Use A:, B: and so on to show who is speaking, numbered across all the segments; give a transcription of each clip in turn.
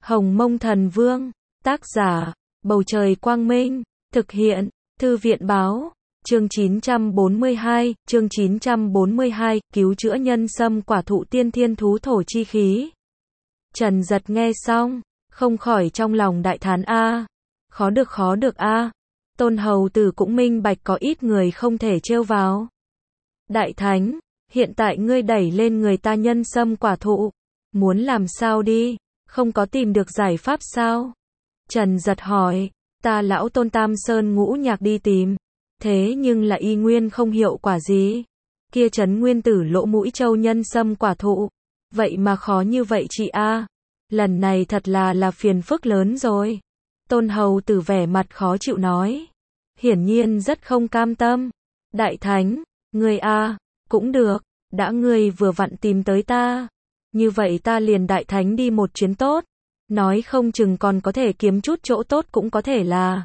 A: Hồng Mông Thần Vương, tác giả, Bầu Trời Quang Minh, thực hiện, Thư viện Báo, chương 942, cứu chữa nhân sâm quả thụ tiên thiên thú thổ chi khí. Trần Giật nghe xong, không khỏi trong lòng đại thán a, khó được a. Tôn hầu tử cũng minh bạch có ít người không thể trêu vào. Đại thánh, hiện tại ngươi đẩy lên người ta nhân sâm quả thụ, muốn làm sao đi, không có tìm được giải pháp sao? Trần Giật hỏi, ta lão Tôn Tam Sơn ngũ nhạc đi tìm, thế nhưng là y nguyên không hiệu quả gì. Kia Trấn Nguyên Tử lỗ mũi châu nhân sâm quả thụ, vậy mà khó như vậy chị a. Lần này thật là phiền phức lớn rồi. Tôn hầu tử vẻ mặt khó chịu nói, hiển nhiên rất không cam tâm. Đại thánh, ngươi a, cũng được, đã ngươi vừa vặn tìm tới ta, như vậy ta liền đại thánh đi một chuyến tốt, nói không chừng còn có thể kiếm chút chỗ tốt cũng có thể là.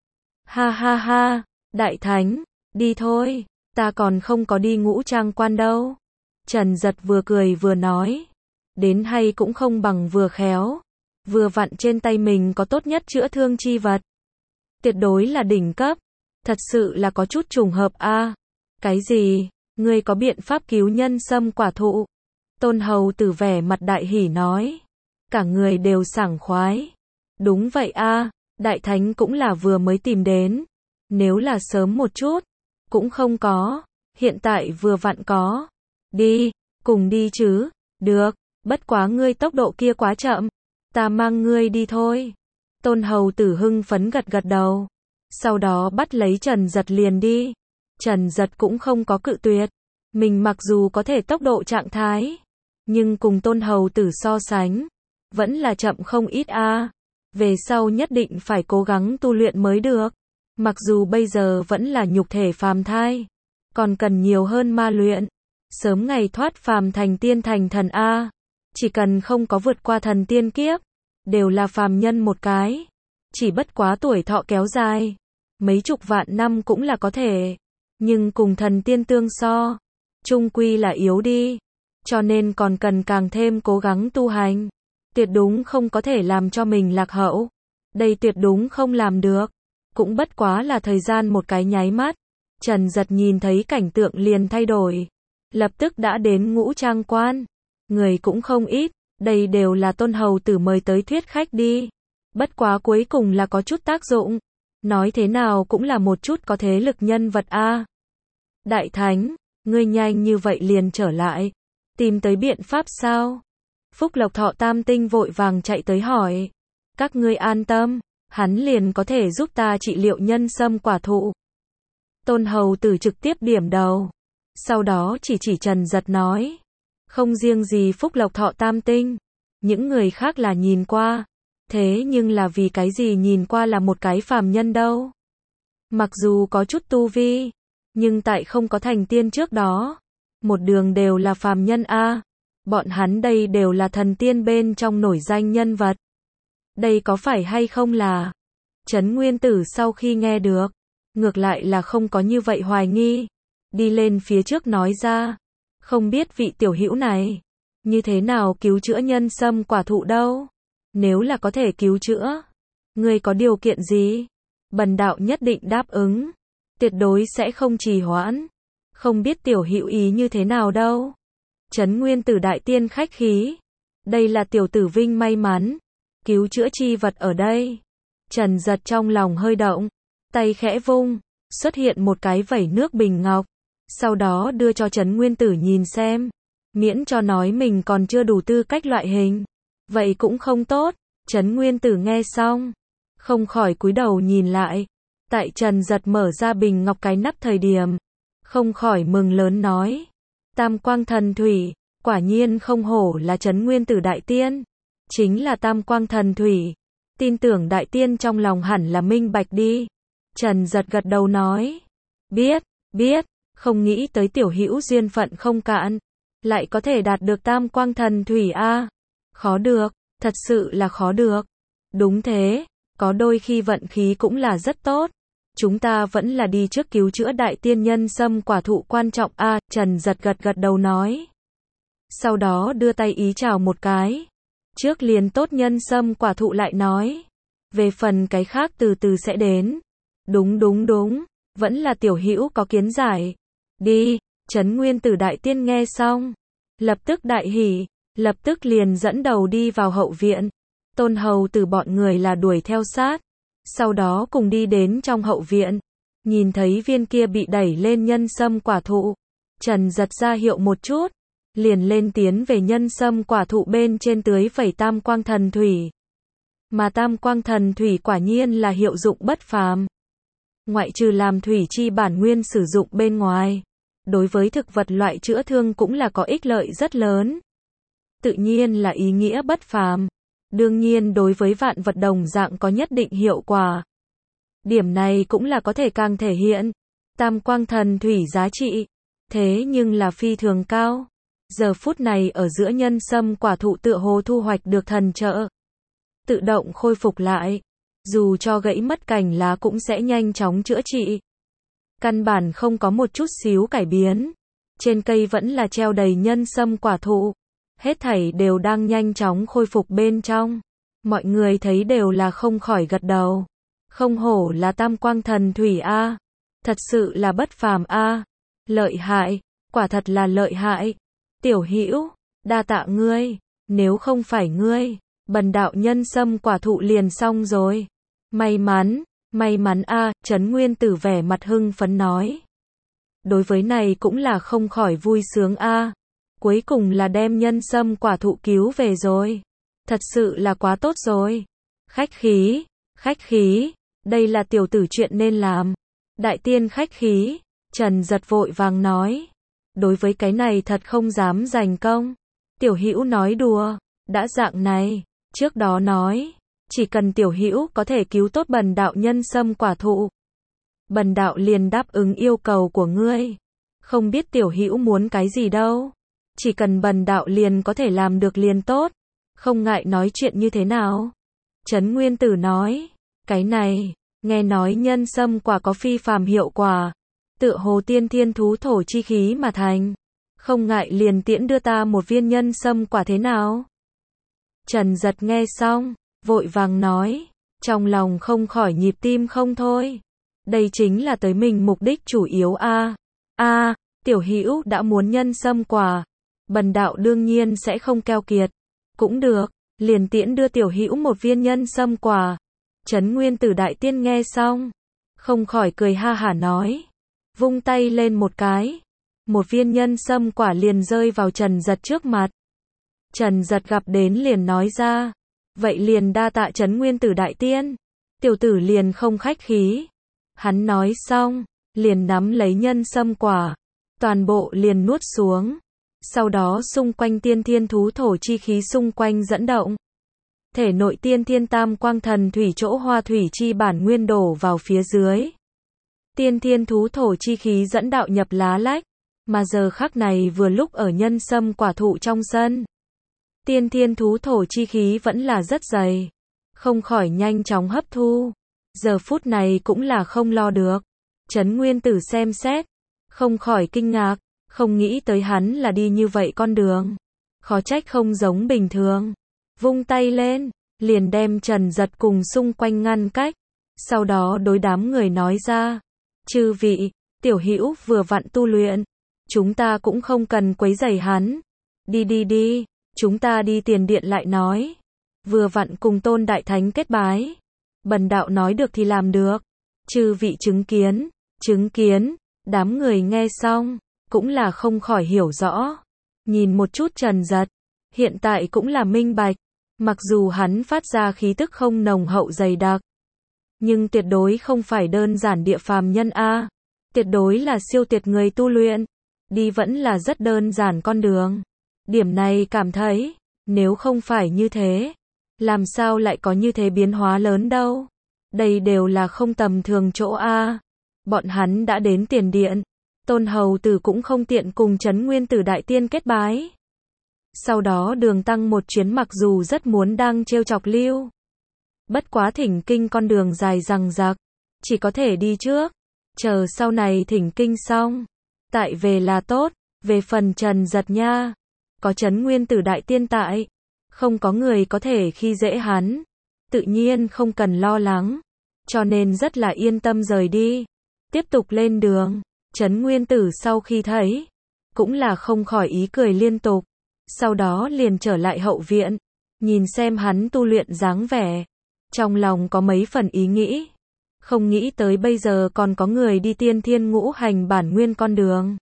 A: Ha ha ha, đại thánh, đi thôi, ta còn không có đi ngũ trang quan đâu. Trần Giật vừa cười vừa nói, đến hay cũng không bằng vừa khéo, vừa vặn trên tay mình có tốt nhất chữa thương chi vật. Tuyệt đối là đỉnh cấp, thật sự là có chút trùng hợp a. Cái gì, ngươi có biện pháp cứu nhân sâm quả thụ? Tôn hầu tử vẻ mặt đại hỉ nói, cả người đều sảng khoái. Đúng vậy a, đại thánh cũng là vừa mới tìm đến, nếu là sớm một chút, cũng không có, hiện tại vừa vặn có. Đi, cùng đi chứ, được, bất quá ngươi tốc độ kia quá chậm, ta mang ngươi đi thôi. Tôn hầu tử hưng phấn gật gật đầu, sau đó bắt lấy Trần Giật liền đi. Trần Giật cũng không có cự tuyệt, mình mặc dù có thể tốc độ trạng thái, nhưng cùng tôn hầu tử so sánh, vẫn là chậm không ít a. Về sau nhất định phải cố gắng tu luyện mới được, mặc dù bây giờ vẫn là nhục thể phàm thai, còn cần nhiều hơn ma luyện, sớm ngày thoát phàm thành tiên thành thần a. Chỉ cần không có vượt qua thần tiên kiếp, đều là phàm nhân một cái, chỉ bất quá tuổi thọ kéo dài, mấy chục vạn năm cũng là có thể, nhưng cùng thần tiên tương so, chung quy là yếu đi, cho nên còn cần càng thêm cố gắng tu hành, tuyệt đúng không có thể làm cho mình lạc hậu, đây tuyệt đúng không làm được, cũng bất quá là thời gian một cái nháy mắt. Trần Giật nhìn thấy cảnh tượng liền thay đổi, lập tức đã đến ngũ trang quan, người cũng không ít, đây đều là tôn hầu tử mời tới thuyết khách đi, bất quá cuối cùng là có chút tác dụng, nói thế nào cũng là một chút có thế lực nhân vật a. Đại thánh, ngươi nhanh như vậy liền trở lại, tìm tới biện pháp sao? Phúc Lộc Thọ Tam Tinh vội vàng chạy tới hỏi, các ngươi an tâm, hắn liền có thể giúp ta trị liệu nhân sâm quả thụ. Tôn hầu tử trực tiếp điểm đầu, sau đó chỉ Trần Giật nói, không riêng gì Phúc Lộc Thọ Tam Tinh, những người khác là nhìn qua, thế nhưng là vì cái gì nhìn qua là một cái phàm nhân đâu? Mặc dù có chút tu vi, nhưng tại không có thành tiên trước đó, một đường đều là phàm nhân a. Bọn hắn đây đều là thần tiên bên trong nổi danh nhân vật. Đây có phải hay không là? Trấn Nguyên Tử sau khi nghe được, ngược lại là không có như vậy hoài nghi, đi lên phía trước nói ra, không biết vị tiểu hữu này, như thế nào cứu chữa nhân sâm quả thụ đâu? Nếu là có thể cứu chữa, ngươi có điều kiện gì? Bần đạo nhất định đáp ứng, tuyệt đối sẽ không trì hoãn, không biết tiểu hữu ý như thế nào đâu. Trấn Nguyên Tử đại tiên khách khí, đây là tiểu tử vinh may mắn, cứu chữa chi vật ở đây. Trần Giật trong lòng hơi động, tay khẽ vung, xuất hiện một cái vẩy nước bình ngọc, sau đó đưa cho Trấn Nguyên Tử nhìn xem, miễn cho nói mình còn chưa đủ tư cách loại hình, vậy cũng không tốt. Trấn Nguyên Tử nghe xong, không khỏi cúi đầu nhìn lại, tại Trần Giật mở ra bình ngọc cái nắp thời điểm, không khỏi mừng lớn nói, Tam Quang Thần Thủy, quả nhiên không hổ là Trấn Nguyên Tử đại tiên, chính là Tam Quang Thần Thủy, tin tưởng đại tiên trong lòng hẳn là minh bạch đi. Trần Giật gật đầu nói, biết, không nghĩ tới tiểu hữu duyên phận không cạn, lại có thể đạt được Tam Quang Thần Thủy a. Khó được, thật sự là khó được. Đúng thế, có đôi khi vận khí cũng là rất tốt. Chúng ta vẫn là đi trước cứu chữa đại tiên nhân sâm quả thụ quan trọng a. Trần Giật gật đầu nói. Sau đó đưa tay ý chào một cái. Trước liền tốt nhân sâm quả thụ lại nói. Về phần cái khác từ từ sẽ đến. Đúng, vẫn là tiểu hữu có kiến giải. Đi, Trấn Nguyên Tử Đại Tiên nghe xong. Lập tức đại hỉ, lập tức liền dẫn đầu đi vào hậu viện. Tôn hầu tử bọn người là đuổi theo sát. Sau đó cùng đi đến trong hậu viện. Nhìn thấy viên kia bị đẩy lên nhân sâm quả thụ. Trần giật ra hiệu một chút. Liền lên tiến về nhân sâm quả thụ bên trên tưới vẩy tam quang thần thủy. Mà tam quang thần thủy quả nhiên là hiệu dụng bất phàm. Ngoại trừ làm thủy chi bản nguyên sử dụng bên ngoài. Đối với thực vật loại chữa thương cũng là có ích lợi rất lớn. Tự nhiên là ý nghĩa bất phàm. Đương nhiên đối với vạn vật đồng dạng có nhất định hiệu quả. Điểm này cũng là có thể càng thể hiện. Tam quang thần thủy giá trị. Thế nhưng là phi thường cao. Giờ phút này ở giữa nhân sâm quả thụ tựa hồ thu hoạch được thần trợ. Tự động khôi phục lại. Dù cho gãy mất cành lá cũng sẽ nhanh chóng chữa trị. Căn bản không có một chút xíu cải biến. Trên cây vẫn là treo đầy nhân sâm quả thụ. Hết thảy đều đang nhanh chóng khôi phục bên trong. Mọi người thấy đều là không khỏi gật đầu. Không hổ là tam quang thần thủy a, thật sự là bất phàm a, lợi hại, quả thật là lợi hại. Tiểu Hữu, đa tạ ngươi, nếu không phải ngươi, bần đạo nhân sâm quả thụ liền xong rồi. May mắn a, Trấn Nguyên Tử vẻ mặt hưng phấn nói. Đối với này cũng là không khỏi vui sướng a. Cuối cùng là đem nhân sâm quả thụ cứu về rồi. Thật sự là quá tốt rồi. Khách khí, đây là tiểu tử chuyện nên làm. Đại tiên khách khí, Trần giật vội vàng nói. Đối với cái này thật không dám giành công. Tiểu Hữu nói đùa, đã dạng này, trước đó nói, chỉ cần tiểu Hữu có thể cứu tốt bần đạo nhân sâm quả thụ. Bần đạo liền đáp ứng yêu cầu của ngươi. Không biết tiểu Hữu muốn cái gì đâu. Chỉ cần bần đạo liền có thể làm được liền tốt. Không ngại nói chuyện như thế nào. Trấn Nguyên Tử nói, cái này, nghe nói nhân sâm quả có phi phàm hiệu quả. Tựa hồ tiên thiên thú thổ chi khí mà thành. Không ngại liền tiễn đưa ta một viên nhân sâm quả thế nào. Trần giật nghe xong, vội vàng nói, trong lòng không khỏi nhịp tim không thôi. Đây chính là tới mình mục đích chủ yếu a. Tiểu Hữu đã muốn nhân sâm quả. Bần đạo đương nhiên sẽ không keo kiệt. Cũng được, liền tiễn đưa tiểu Hữu một viên nhân sâm quả. Trấn Nguyên Tử Đại Tiên nghe xong, không khỏi cười ha hả nói. Vung tay lên một cái. Một viên nhân sâm quả liền rơi vào Trần giật trước mặt. Trần giật gặp đến liền nói ra. Vậy liền đa tạ Trấn Nguyên Tử Đại Tiên. Tiểu tử liền không khách khí. Hắn nói xong, liền nắm lấy nhân sâm quả. Toàn bộ liền nuốt xuống. Sau đó xung quanh tiên thiên thú thổ chi khí xung quanh dẫn động. Thể nội tiên thiên tam quang thần thủy chỗ hoa thủy chi bản nguyên đổ vào phía dưới. Tiên thiên thú thổ chi khí dẫn đạo nhập lá lách. Mà giờ khắc này vừa lúc ở nhân sâm quả thụ trong sân. Tiên thiên thú thổ chi khí vẫn là rất dày. Không khỏi nhanh chóng hấp thu. Giờ phút này cũng là không lo được. Trấn Nguyên Tử xem xét. Không khỏi kinh ngạc. Không nghĩ tới hắn là đi như vậy con đường. Khó trách không giống bình thường. Vung tay lên, liền đem Trần giật cùng xung quanh ngăn cách. Sau đó đối đám người nói ra. Chư vị, tiểu Hữu vừa vặn tu luyện. Chúng ta cũng không cần quấy rầy hắn. Đi, chúng ta đi tiền điện lại nói. Vừa vặn cùng Tôn Đại Thánh kết bái. Bần đạo nói được thì làm được. Chư vị chứng kiến, đám người nghe xong, cũng là không khỏi hiểu rõ. Nhìn một chút Trần giật, hiện tại cũng là minh bạch. Mặc dù hắn phát ra khí tức không nồng hậu dày đặc, nhưng tuyệt đối không phải đơn giản địa phàm nhân a, tuyệt đối là siêu tuyệt người tu luyện. Đi vẫn là rất đơn giản con đường. Điểm này cảm thấy, nếu không phải như thế, làm sao lại có như thế biến hóa lớn đâu. Đây đều là không tầm thường chỗ a. Bọn hắn đã đến tiền điện. Tôn hầu tử cũng không tiện cùng Trấn Nguyên Tử Đại Tiên kết bái. Sau đó Đường Tăng một chuyến mặc dù rất muốn đang trêu chọc Lưu. Bất quá thỉnh kinh con đường dài dằng dặc, chỉ có thể đi trước. Chờ sau này thỉnh kinh xong, tại về là tốt. Về phần Trần giật nha, có Trấn Nguyên Tử Đại Tiên tại, Không có người có thể khi dễ hắn. Tự nhiên không cần lo lắng. Cho nên rất là yên tâm rời đi. Tiếp tục lên đường. Trấn Nguyên Tử sau khi thấy, cũng là không khỏi ý cười liên tục. Sau đó liền trở lại hậu viện. Nhìn xem hắn tu luyện dáng vẻ. Trong lòng có mấy phần ý nghĩ. Không nghĩ tới bây giờ còn có người đi tiên thiên ngũ hành bản nguyên con đường.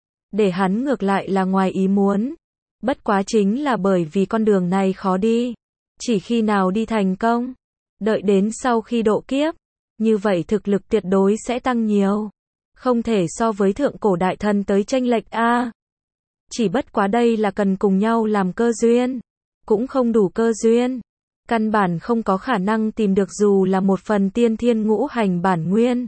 A: Để hắn ngược lại là ngoài ý muốn. Bất quá chính là bởi vì con đường này khó đi. Chỉ khi nào đi thành công, đợi đến sau khi độ kiếp, như vậy thực lực tuyệt đối sẽ tăng nhiều. Không thể so với thượng cổ đại thần tới chênh lệch a. Chỉ bất quá đây là cần cùng nhau làm cơ duyên. Cũng không đủ cơ duyên. Căn bản không có khả năng tìm được dù là một phần tiên thiên ngũ hành bản nguyên.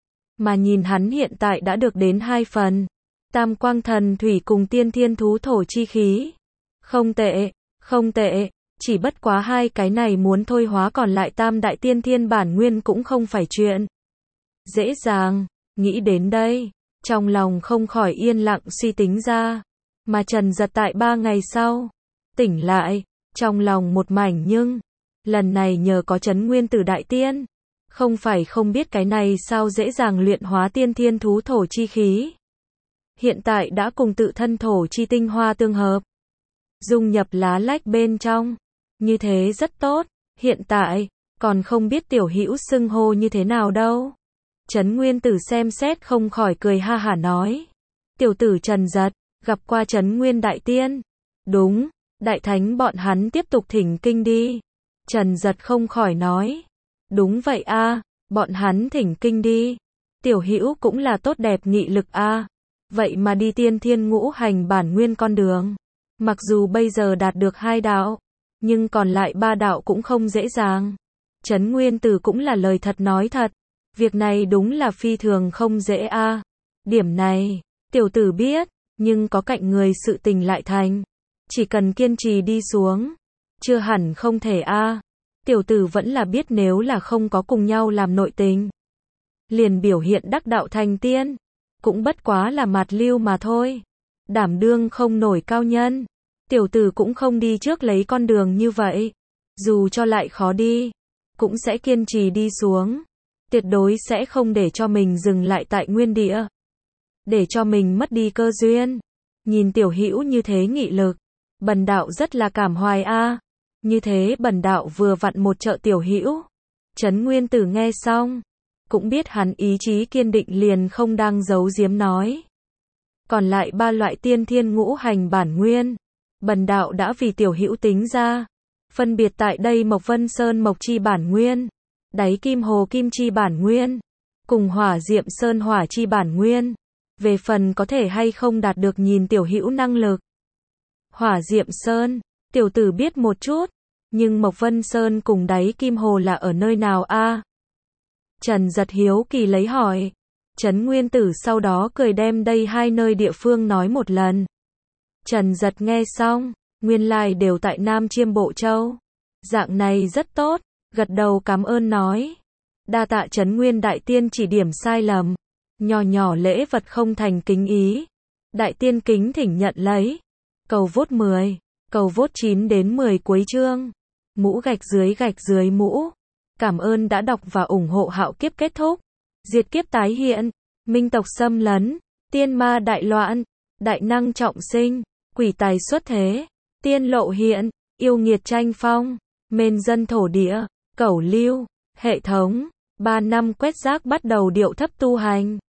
A: Mà nhìn hắn hiện tại đã được đến 2 phần. Tam quang thần thủy cùng tiên thiên thú thổ chi khí. Không tệ, không tệ. Chỉ bất quá 2 cái này muốn thôi hóa còn lại tam đại tiên thiên bản nguyên cũng không phải chuyện dễ dàng. Nghĩ đến đây, trong lòng không khỏi yên lặng suy tính ra. Mà Trần Giật tại 3 ngày sau, tỉnh lại, trong lòng một mảnh nhưng, lần này nhờ có Trấn Nguyên Tử đại tiên, không phải không biết cái này sao dễ dàng luyện hóa tiên thiên thú thổ chi khí. Hiện tại đã cùng tự thân thổ chi tinh hoa tương hợp, dung nhập lá lách bên trong, như thế rất tốt. Hiện tại, còn không biết tiểu hữu xưng hô như thế nào đâu. Trấn Nguyên Tử xem xét không khỏi cười ha hả nói. Tiểu tử Trần Giật, gặp qua Trấn Nguyên đại tiên. Đúng, đại thánh bọn hắn tiếp tục thỉnh kinh đi. Trần Giật không khỏi nói. Đúng vậy a, bọn hắn thỉnh kinh đi. Tiểu hữu cũng là tốt đẹp nghị lực a. Vậy mà đi tiên thiên ngũ hành bản nguyên con đường. Mặc dù bây giờ đạt được 2 đạo, nhưng còn lại 3 đạo cũng không dễ dàng. Trấn Nguyên Tử cũng là lời thật nói thật. Việc này đúng là phi thường không dễ a. Điểm này, tiểu tử biết, nhưng có cạnh người sự tình lại thành. Chỉ cần kiên trì đi xuống, chưa hẳn không thể a. Tiểu tử vẫn là biết nếu là không có cùng nhau làm nội tình, liền biểu hiện đắc đạo thành tiên, cũng bất quá là mạt lưu mà thôi. Đảm đương không nổi cao nhân. Tiểu tử cũng không đi trước lấy con đường như vậy. Dù cho lại khó đi, cũng sẽ kiên trì đi xuống. Tuyệt đối sẽ không để cho mình dừng lại tại nguyên địa. Để cho mình mất đi cơ duyên. Nhìn tiểu hữu như thế nghị lực, bần đạo rất là cảm hoài a. Như thế bần đạo vừa vặn một trợ tiểu hữu. Trấn Nguyên Tử nghe xong, cũng biết hắn ý chí kiên định liền không đang giấu giếm nói. Còn lại 3 loại tiên thiên ngũ hành bản nguyên, bần đạo đã vì tiểu hữu tính ra. Phân biệt tại đây Mộc Vân Sơn Mộc Chi bản nguyên, Đáy Kim Hồ Kim Chi bản nguyên, cùng Hỏa Diệm Sơn Hỏa Chi bản nguyên. Về phần có thể hay không đạt được nhìn tiểu hữu năng lực. Hỏa Diệm Sơn, tiểu tử biết một chút, nhưng Mộc Vân Sơn cùng Đáy Kim Hồ là ở nơi nào a? Trần Giật hiếu kỳ lấy hỏi. Trấn Nguyên Tử sau đó cười đem đây 2 nơi địa phương nói một lần. Trần Giật nghe xong, nguyên lai đều tại Nam Chiêm Bộ Châu. Dạng này rất tốt, gật đầu cảm ơn nói. Đa tạ Trấn Nguyên đại tiên chỉ điểm sai lầm. Nhỏ nhỏ lễ vật không thành kính ý. Đại tiên kính thỉnh nhận lấy. Cầu vốt 10, cầu vốt 9 đến 10 cuối chương. Mũ gạch dưới mũ. Cảm ơn đã đọc và ủng hộ Hạo Kiếp kết thúc. Diệt kiếp tái hiện, minh tộc xâm lấn, tiên ma đại loạn, đại năng trọng sinh, quỷ tài xuất thế, tiên lộ hiện, yêu nghiệt tranh phong, mên dân thổ địa, cẩu lưu, hệ thống, 3 năm quét rác bắt đầu điệu thấp tu hành.